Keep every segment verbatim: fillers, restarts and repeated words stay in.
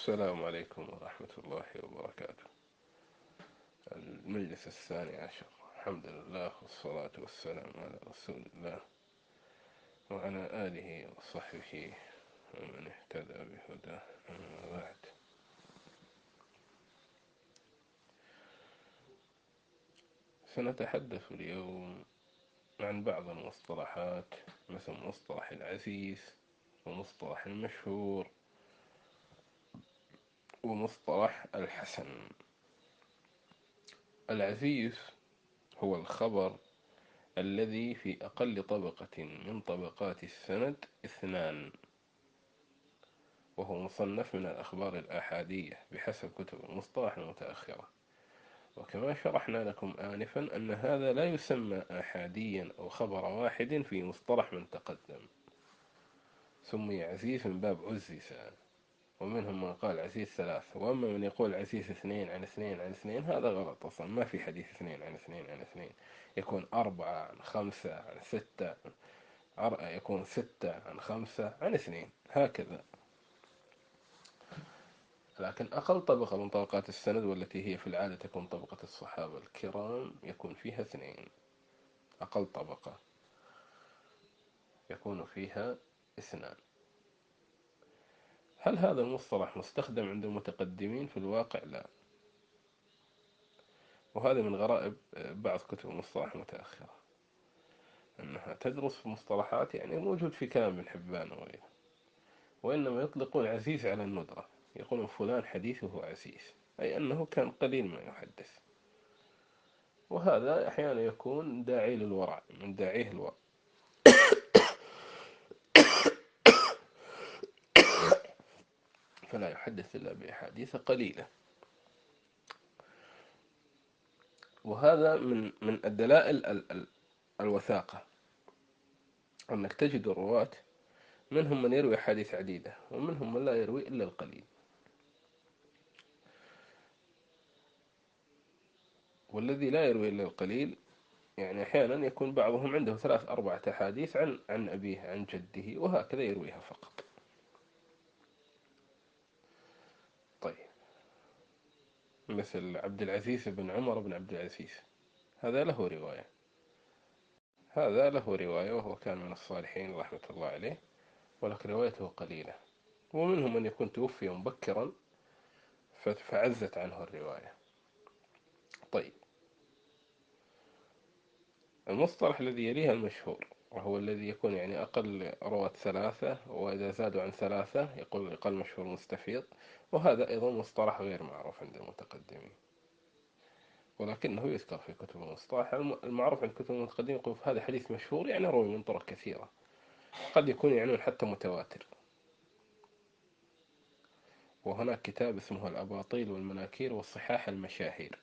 السلام عليكم ورحمة الله وبركاته. المجلس الثاني عشر. الحمد لله والصلاة والسلام على رسول الله وعلى آله وصحبه ومن اهتدى بهداه، أما بعد. سنتحدث اليوم عن بعض المصطلحات مثل مصطلح العزيز ومصطلح المشهور ومصطلح الحسن. العزيز هو الخبر الذي في أقل طبقة من طبقات السند اثنان، وهو مصنف من الأخبار الآحادية بحسب كتب المصطلح المتأخرة. وكما شرحنا لكم آنفا أن هذا لا يسمى آحاديا أو خبر واحد في مصطلح من تقدم، سمي عزيز من باب عزز، ومنهم من قال عزيز ثلاث، وأما من يقول عزيز اثنين عن اثنين عن اثنين هذا غلط أصلا، ما في حديث اثنين عن اثنين عن اثنين، يكون أربعة عن خمسة عن ستة، يكون ستة عن خمسة عن اثنين، هكذا. لكن أقل طبقة من طبقات السند والتي هي في العادة تكون طبقة الصحابة الكرام يكون فيها اثنين. أقل طبقة يكون فيها اثنان. هل هذا المصطلح مستخدم عند المتقدمين؟ في الواقع لا، وهذا من غرائب بعض كتب المصطلح المتأخرة، أنها تدرس في مصطلحات يعني موجود في كلام ابن حبان وغيره، وإنما يطلقون عزيز على الندرة، يقولون فلان حديثه عزيز، أي أنه كان قليل ما يحدث. وهذا أحيانا يكون داعي للورع، من داعيه الورع، فلا يحدث إلا بأحاديث قليلة. وهذا من من الدلائل الوثاقة، أنك تجد الرواة منهم من يروي أحاديث عديدة ومنهم من لا يروي إلا القليل. والذي لا يروي إلا القليل يعني أحيانا يكون بعضهم عنده ثلاث أربعة أحاديث عن عن أبيه عن جده وهكذا يرويها فقط. طيب، مثل عبد العزيز بن عمر بن عبد العزيز، هذا له رواية، هذا له رواية وهو كان من الصالحين رحمة الله عليه، ولكن روايته قليلة. ومنهم من يكون توفي مبكرا فعزت عنه الرواية. طيب، المصطلح الذي يليه المشهور، وهو الذي يكون يعني أقل رواة ثلاثة، وإذا زادوا عن ثلاثة يقول يقال مشهور مستفيض، وهذا أيضا مصطلح غير معروف عند المتقدمين، ولكنه يذكر في كتب المصطلح. المعروف عند كتب المتقدمين يقول هذا حديث مشهور يعني روي من طرق كثيرة، قد يكون يعنون حتى متواتر. وهناك كتاب اسمه الأباطيل والمناكير والصحاح المشاهير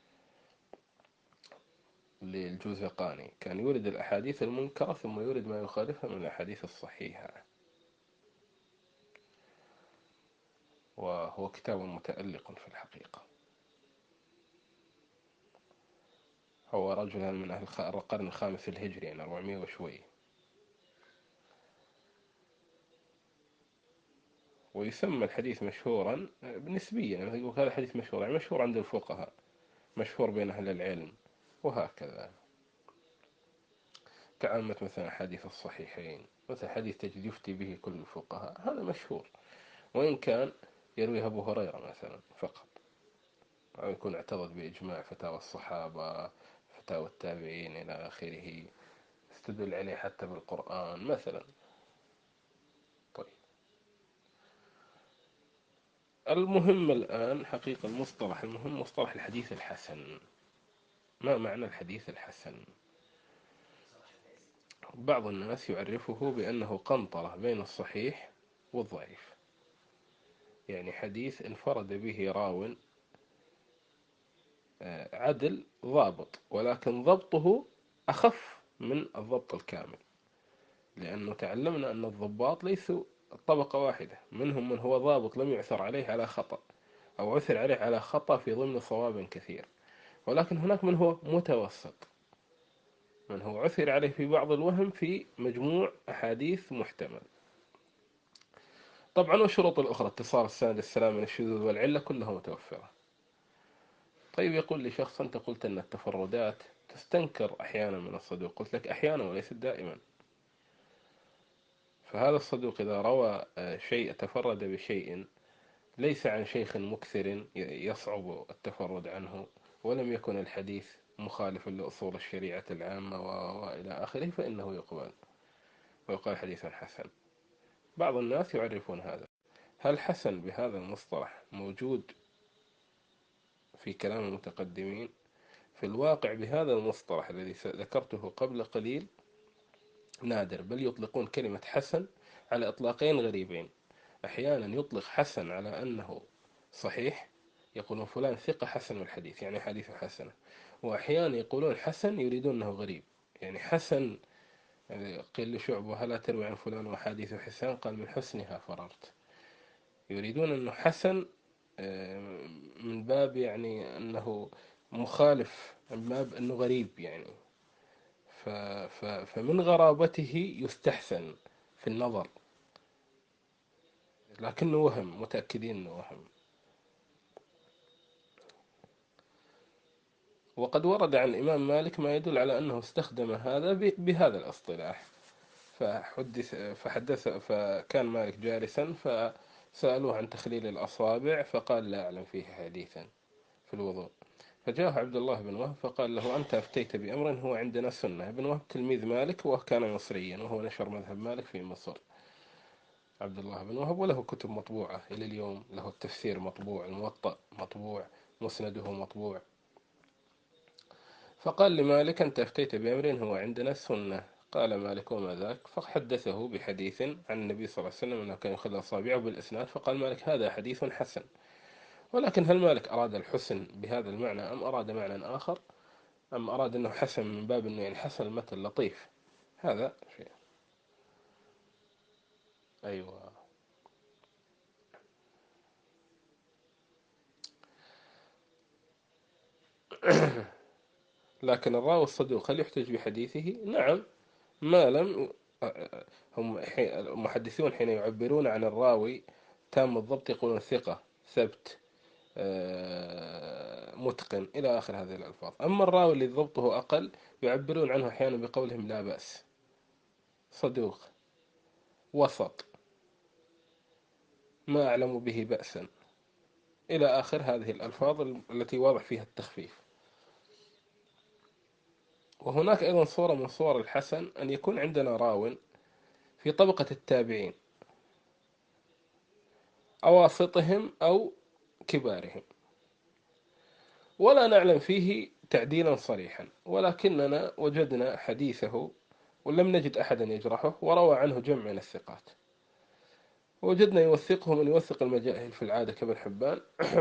للجوزقاني، كان يورد الأحاديث المنكرة ثم يورد ما يخالفها من الأحاديث الصحيحة، وهو كتاب متألق في الحقيقة. هو رجل من أهل القرن الخامس الهجري، يعني أربعمائة وشوي، ويسمى الحديث مشهورا نسبيا، يعني يقول هذا حديث مشهور، يعني مشهور عند الفقهاء، مشهور بين أهل العلم، وهكذا. كعامة مثلا حديث الصحيحين، مثل حديث تجد يفتي به كل الفقهاء، هذا مشهور، وإن كان يرويه أبو هريرة مثلا فقط، أو يكون اعتضد بإجماع فتاوى الصحابة، فتاوى التابعين إلى آخره، استدل عليه حتى بالقرآن مثلا. طيب، المهم الآن حقيقة المصطلح المهم مصطلح الحديث الحسن. ما معنى الحديث الحسن؟ بعض الناس يعرفه بأنه قنطرة بين الصحيح والضعيف، يعني حديث انفرد به راو عدل ضابط، ولكن ضبطه أخف من الضبط الكامل، لأنه تعلمنا أن الضباط ليسوا طبقة واحدة، منهم من هو ضابط لم يعثر عليه على خطأ، أو عثر عليه على خطأ في ضمن صواب كثير، ولكن هناك من هو متوسط، من هو عثر عليه في بعض الوهم في مجموع أحاديث محتمل. طبعا والشروط الأخرى اتصال السند السلام من الشذوذ والعلة كلها متوفرة. طيب يقول لي شخص أنت قلت أن التفردات تستنكر أحيانا من الصدوق، قلت لك أحيانا وليست دائما. فهذا الصدوق إذا روى شيء تفرد بشيء ليس عن شيخ مكثر يصعب التفرد عنه، ولم يكن الحديث مخالفا لأصول الشريعة العامة وإلى آخره، فإنه يقبل ويقال حديث حسن. بعض الناس يعرفون هذا. هل حسن بهذا المصطلح موجود في كلام المتقدمين؟ في الواقع بهذا المصطلح الذي ذكرته قبل قليل نادر، بل يطلقون كلمة حسن على إطلاقين غريبين. أحيانا يطلق حسن على أنه صحيح، يقولون فلان ثقة حسن الحديث يعني حديثه حسنة، وأحيانا يقولون حسن يريدون أنه غريب، يعني حسن. يعني قيل لشعبة هلا تروي عن فلان وحديث حسان، قال من حسنها فررت. يريدون أنه حسن من باب يعني أنه مخالف، من باب أنه غريب يعني. ف ف فمن غرابته يستحسن في النظر، لكنه وهم، متأكدين أنه وهم. وقد ورد عن الإمام مالك ما يدل على أنه استخدم هذا بهذا الاصطلاح. فحدث فحدث فكان مالك جالسا فسألوه عن تخليل الأصابع فقال لا أعلم فيه حديثا في الوضوء. فجاء عبد الله بن وهب فقال له أنت أفتيت بأمر هو عندنا سنة. ابن وهب تلميذ مالك وكان مصريا، وهو نشر مذهب مالك في مصر، عبد الله بن وهب، وله كتب مطبوعة إلى اليوم، له التفسير مطبوع، الموطأ مطبوع، مسنده مطبوع. فقال لمالك أنت أفتيت بأمر هو عندنا سنة. قال مالك وما ذاك؟ فحدثه بحديث عن النبي صلى الله عليه وسلم أنه كان يخلى أصابعه بالإسناد، فقال مالك هذا حديث حسن. ولكن هل مالك أراد الحسن بهذا المعنى أم أراد معنى آخر، أم أراد أنه حسن من باب أنه يعني حسن المتن لطيف؟ هذا شيء. أيوة. لكن الراوي الصدوق هل يحتج بحديثه؟ نعم، ما لم هم المحدثون حين يعبرون عن الراوي تام الضبط يقولون ثقة، ثبت، متقن، إلى آخر هذه الألفاظ. أما الراوي الذي ضبطه أقل يعبرون عنه أحيانا بقولهم لا بأس، صدوق، وسط، ما أعلم به بأسا، إلى آخر هذه الألفاظ التي واضح فيها التخفيف. وهناك أيضا صورة من صور الحسن أن يكون عندنا راو في طبقة التابعين، أواسطهم أو كبارهم، ولا نعلم فيه تعديلا صريحا، ولكننا وجدنا حديثه ولم نجد أحدا يجرحه، وروى عنه جمع من الثقات، وجدنا يوثقه من يوثق المجاهل في العادة كابن حبان.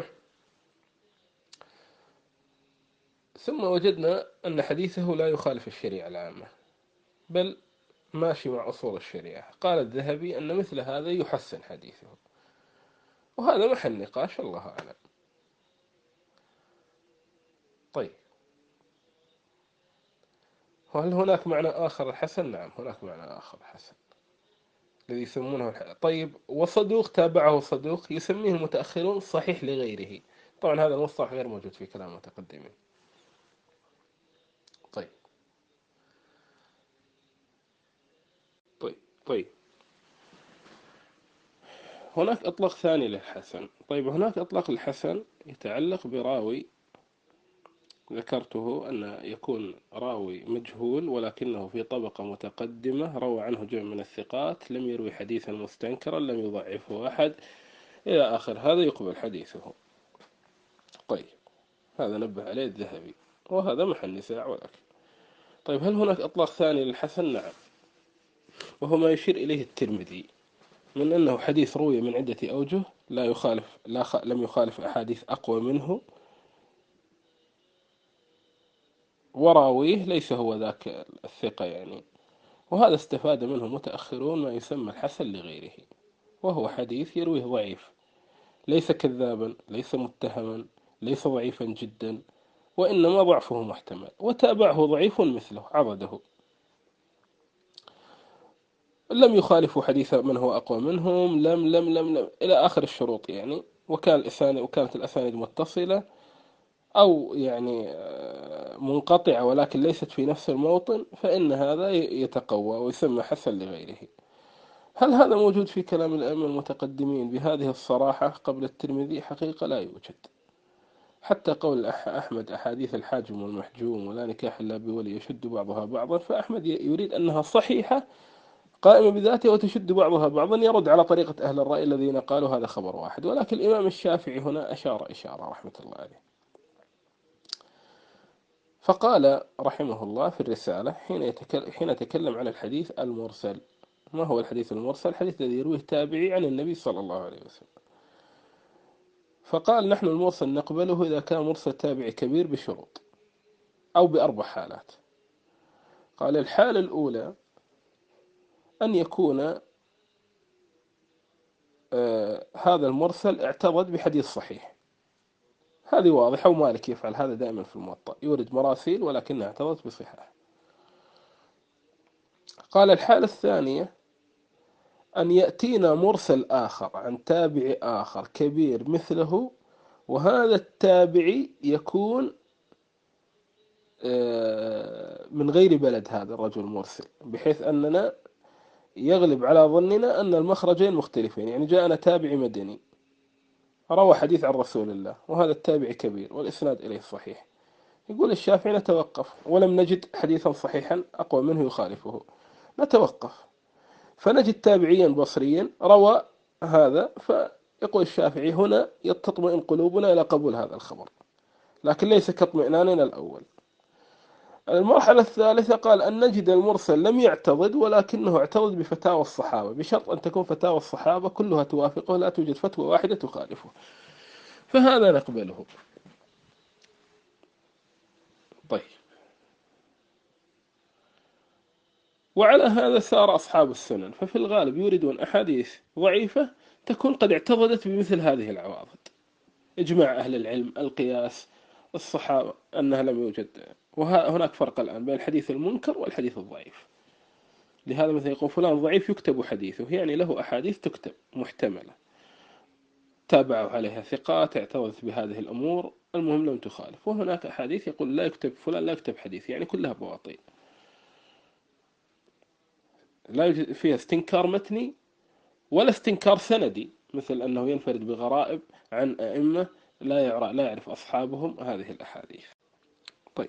ثم وجدنا أن حديثه لا يخالف الشريعة العامة، بل ماشي مع أصول الشريعة. قال الذهبي أن مثل هذا يحسن حديثه، وهذا محل نقاش، الله أعلم. طيب، وهل هناك معنى آخر الحسن؟ نعم، هناك معنى آخر الحسن الذي يسمونه الح... طيب، وصدوق تابعه صدوق يسميه المتأخرون صحيح لغيره. طبعا هذا المصطلح غير موجود في كلام المتقدمين. طيب طيب طيب هناك إطلاق ثاني للحسن. طيب هناك إطلاق الحسن يتعلق براوي ذكرته، أن يكون راوي مجهول ولكنه في طبقة متقدمة، روى عنه جمع من الثقات، لم يروي حديثا مستنكرا، لم يضعفه أحد، إلى آخر، هذا يقبل حديثه. طيب، هذا نبه عليه الذهبي، وهذا محل نزاع ولكن. طيب، هل هناك إطلاق ثاني للحسن؟ نعم، وهو ما يشير إليه الترمذي من أنه حديث روي من عدة أوجه، لا يخالف لا خ... لم يخالف أحاديث أقوى منه، وراويه ليس هو ذاك الثقة يعني. وهذا استفاد منه متأخرون ما يسمى الحسن لغيره، وهو حديث يرويه ضعيف، ليس كذابا، ليس متهما، ليس ضعيفا جدا، وإنما ضعفه محتمل، وتابعه ضعيف مثله عضده. لم يخالفوا حديث من هو أقوى منهم، لم لم لم لم إلى آخر الشروط يعني. وكان الأسانيد وكانت الأسانيد متصلة أو يعني آه، منقطعة ولكن ليست في نفس الموطن، فإن هذا يتقوى ويسمى حسن لغيره. هل هذا موجود في كلام الأئمة المتقدمين بهذه الصراحة قبل الترمذي؟ حقيقة لا يوجد. حتى قول أحمد أحاديث الحاجم والمحجوم ولا نكاح إلا بولي يشد بعضها بعضا، فأحمد يريد أنها صحيحة قائمة بذاته وتشد بعضها بعضا، يرد على طريقة أهل الرأي الذين قالوا هذا خبر واحد. ولكن الإمام الشافعي هنا أشار إشارة رحمة الله عليه، فقال رحمه الله في الرسالة حين يتكلم, حين تكلم عن الحديث المرسل. ما هو الحديث المرسل؟ الحديث الذي يرويه تابعي عن النبي صلى الله عليه وسلم. فقال نحن المرسل نقبله إذا كان مرسل تابعي كبير بشروط أو بأربع حالات. قال الحالة الأولى أن يكون آه هذا المرسل اعتضد بحديث صحيح، هذه واضحة، ومالك يفعل هذا دائما في الموطأ، يورد مراسيل ولكنها اعتضت بصحة. قال الحالة الثانية أن يأتينا مرسل آخر عن تابع آخر كبير مثله، وهذا التابعي يكون آه، من غير بلد هذا الرجل المرسل، بحيث أننا يغلب على ظننا أن المخرجين مختلفين. يعني جاءنا تابعي مدني روى حديث عن رسول الله، وهذا التابعي كبير والإسناد إليه صحيح، يقول الشافعي نتوقف، ولم نجد حديثا صحيحا أقوى منه يخالفه، نتوقف، فنجد تابعيا بصريا روى هذا، فيقول الشافعي هنا تطمئن قلوبنا إلى قبول هذا الخبر، لكن ليس كاطمئناننا الأول. المرحلة الثالثة قال أن نجد المرسل لم يعتضد ولكنه اعتضد بفتاوى الصحابة، بشرط أن تكون فتاوى الصحابة كلها توافقه، لا توجد فتوى واحدة تخالفه، فهذا نقبله. طيب، وعلى هذا سار أصحاب السنن، ففي الغالب يوردون أحاديث ضعيفة تكون قد اعتضدت بمثل هذه العوارض، إجماع أهل العلم، القياس، الصحابة أنها لم يوجد. وهناك فرق الآن بين الحديث المنكر والحديث الضعيف. لهذا مثلا يقول فلان ضعيف يكتب حديثه، يعني له أحاديث تكتب محتملة تابعوا عليها ثقات اعترضت بهذه الأمور، المهم لم تخالف. وهناك أحاديث يقول لا يكتب فلان لا يكتب حديث، يعني كلها بواطيل، لا يوجد فيها استنكار متني ولا استنكار سندي، مثل أنه ينفرد بغرائب عن أئمة لا يعرف, لا يعرف أصحابهم هذه الأحاديث. طيب،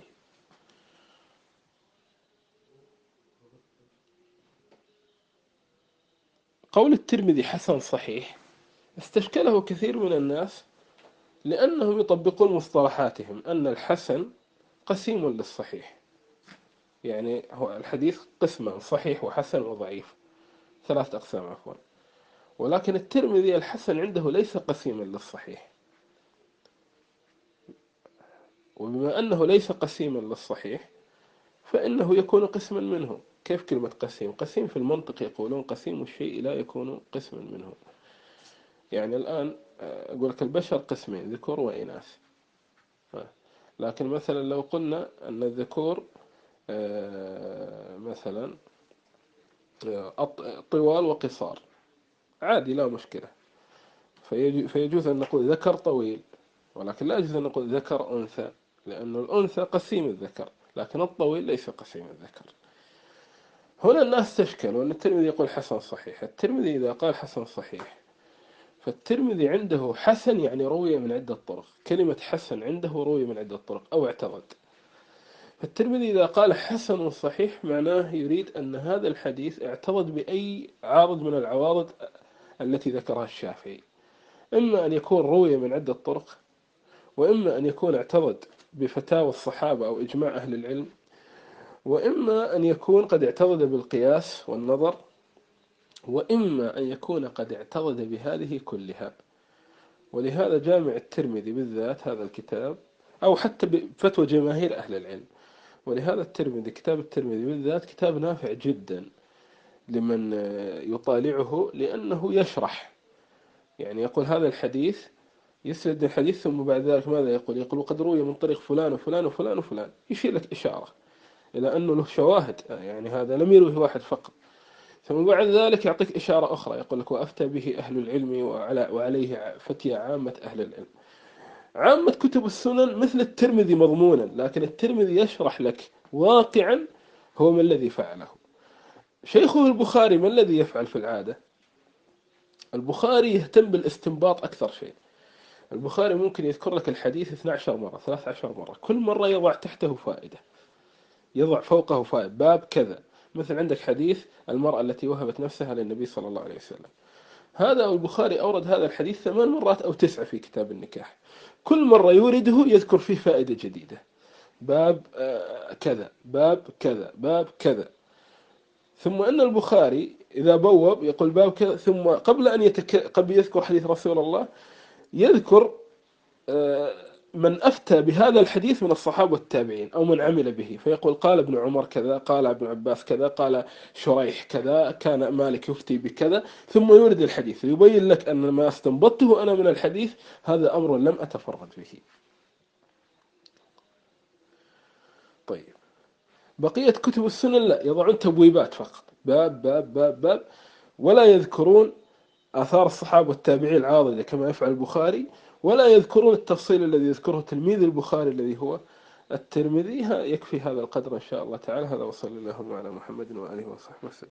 قول الترمذي حسن صحيح استشكله كثير من الناس، لأنهم يطبقون مصطلحاتهم أن الحسن قسيم للصحيح، يعني هو الحديث قسمان، صحيح وحسن وضعيف، ثلاث أقسام عفوا. ولكن الترمذي الحسن عنده ليس قسيما للصحيح، وبما أنه ليس قسيما للصحيح فإنه يكون قسما منه. كيف كلمة قسيم؟ قسيم في المنطق يقولون قسيم الشيء لا يكون قسما منه. يعني الآن أقول لك البشر قسمين، ذكور وإناث، لكن مثلا لو قلنا أن الذكور مثلا طوال وقصار عادي لا مشكلة، فيجوز أن نقول ذكر طويل، ولكن لا يجوز أن نقول ذكر أنثى، لأن الأنثى قسيم الذكر لكن الطويل ليس قسيم الذكر. هنا الناس تشكل، وأن الترمذي يقول حسن صحيح. الترمذي إذا قال حسن صحيح فالترمذي عنده حسن يعني روي من عدة طرق، كلمة حسن عنده روي من عدة طرق أو اعترض. فالترمذي إذا قال حسن صحيح معناه يريد أن هذا الحديث اعترض بأي عارض من العوارض التي ذكرها الشافعي، إما أن يكون روي من عدة طرق، وإما أن يكون اعترض بفتاوى الصحابة أو إجماع أهل العلم، وإما أن يكون قد اعترض بالقياس والنظر، وإما أن يكون قد اعترض بهذه كلها. ولهذا جامع الترمذي بالذات هذا الكتاب، أو حتى بفتوى جماهير أهل العلم، ولهذا الترمذي كتاب الترمذي بالذات كتاب نافع جدا لمن يطالعه، لأنه يشرح، يعني يقول هذا الحديث، يسرد الحديث ثم بعد ذلك ماذا يقول؟ يقول وقد روي من طريق فلان وفلان وفلان وفلان، يشير لك إشارة إلى أنه له شواهد، يعني هذا لم يروه واحد فقط. ثم بعد ذلك يعطيك إشارة أخرى يقول لك وأفتى به أهل العلم وعلى وعليه فتي عامة أهل العلم. عامة كتب السنن مثل الترمذي مضمونا، لكن الترمذي يشرح لك واقعا هو ما الذي فعله. شيخه البخاري ما الذي يفعل في العادة؟ البخاري يهتم بالاستنباط أكثر شيء. البخاري ممكن يذكر لك الحديث اثنتي عشرة مرة ثلاثة عشر مرة، كل مرة يضع تحته فائدة، يضع فوقه فائدة، باب كذا. مثل عندك حديث المرأة التي وهبت نفسها للنبي صلى الله عليه وسلم، هذا البخاري أورد هذا الحديث ثمان مرات أو تسعة في كتاب النكاح، كل مرة يورده يذكر فيه فائدة جديدة، باب كذا باب كذا باب كذا. ثم أن البخاري إذا بوب يقول باب كذا، ثم قبل أن يتك... قبل يذكر حديث رسول الله يذكر من أفتى بهذا الحديث من الصحابة والتابعين أو من عمل به، فيقول قال ابن عمر كذا، قال ابن عباس كذا، قال شريح كذا، كان مالك يفتي بكذا، ثم يورد الحديث يبين لك أن ما استنبطته أنا من الحديث هذا أمر لم أتفرد به. طيب بقية كتب السنن لا، يضعون تبويبات فقط، باب باب باب باب، ولا يذكرون آثار الصحابة والتابعين العاضدة كما يفعل البخاري، ولا يذكرون التفصيل الذي يذكره تلميذ البخاري الذي هو الترمذي. يكفي هذا القدر إن شاء الله تعالى. هذا وصلى الله على محمد وآله وصحبه وسلم.